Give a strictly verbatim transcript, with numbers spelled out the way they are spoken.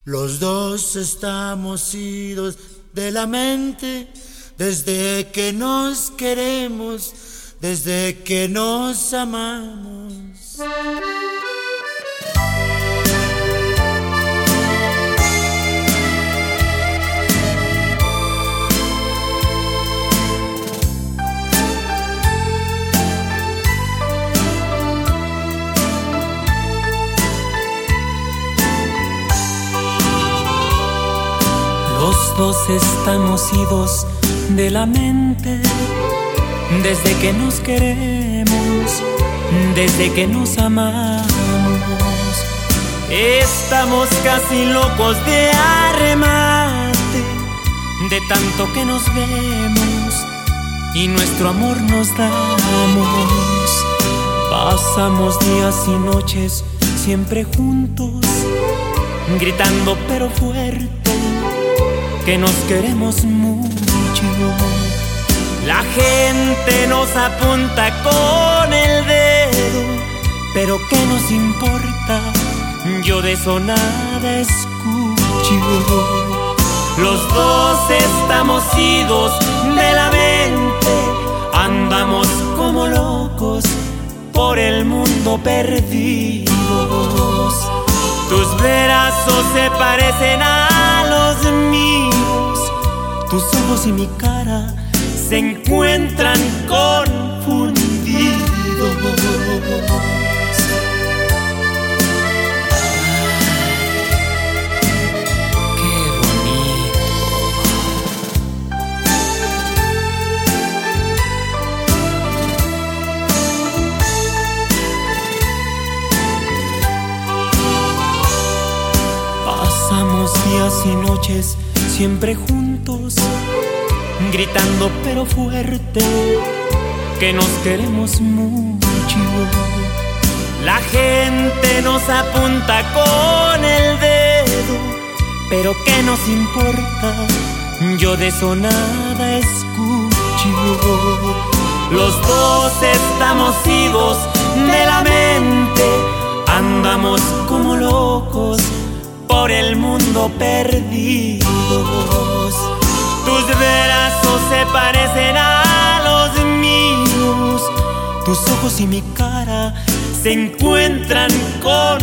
Los dos estamos idos de la mente desde que nos queremos, desde que nos amamos. Los dos estamos idos de la mente desde que nos queremos, desde que nos amamos. Estamos casi locos de arremate, de tanto que nos vemos y nuestro amor nos damos. Pasamos días y noches siempre juntos, gritando pero fuerte que nos queremos mucho. La gente nos apunta con el dedo, pero ¿qué nos importa? Yo de eso nada escucho. Los dos estamos idos de la mente, andamos como locos por el mundo perdidos. Tus brazos se parecen a los míos, tus ojos y mi cara se encuentran confundidos. Qué bonito. Pasamos días y noches siempre juntos, gritando pero fuerte que nos queremos mucho. La gente nos apunta con el dedo, pero ¿qué nos importa? Yo de eso nada escucho. Los dos estamos idos de la mente, andamos como locos por el mundo perdidos. Tus brazos se parecen a los míos, tus ojos y mi cara se encuentran con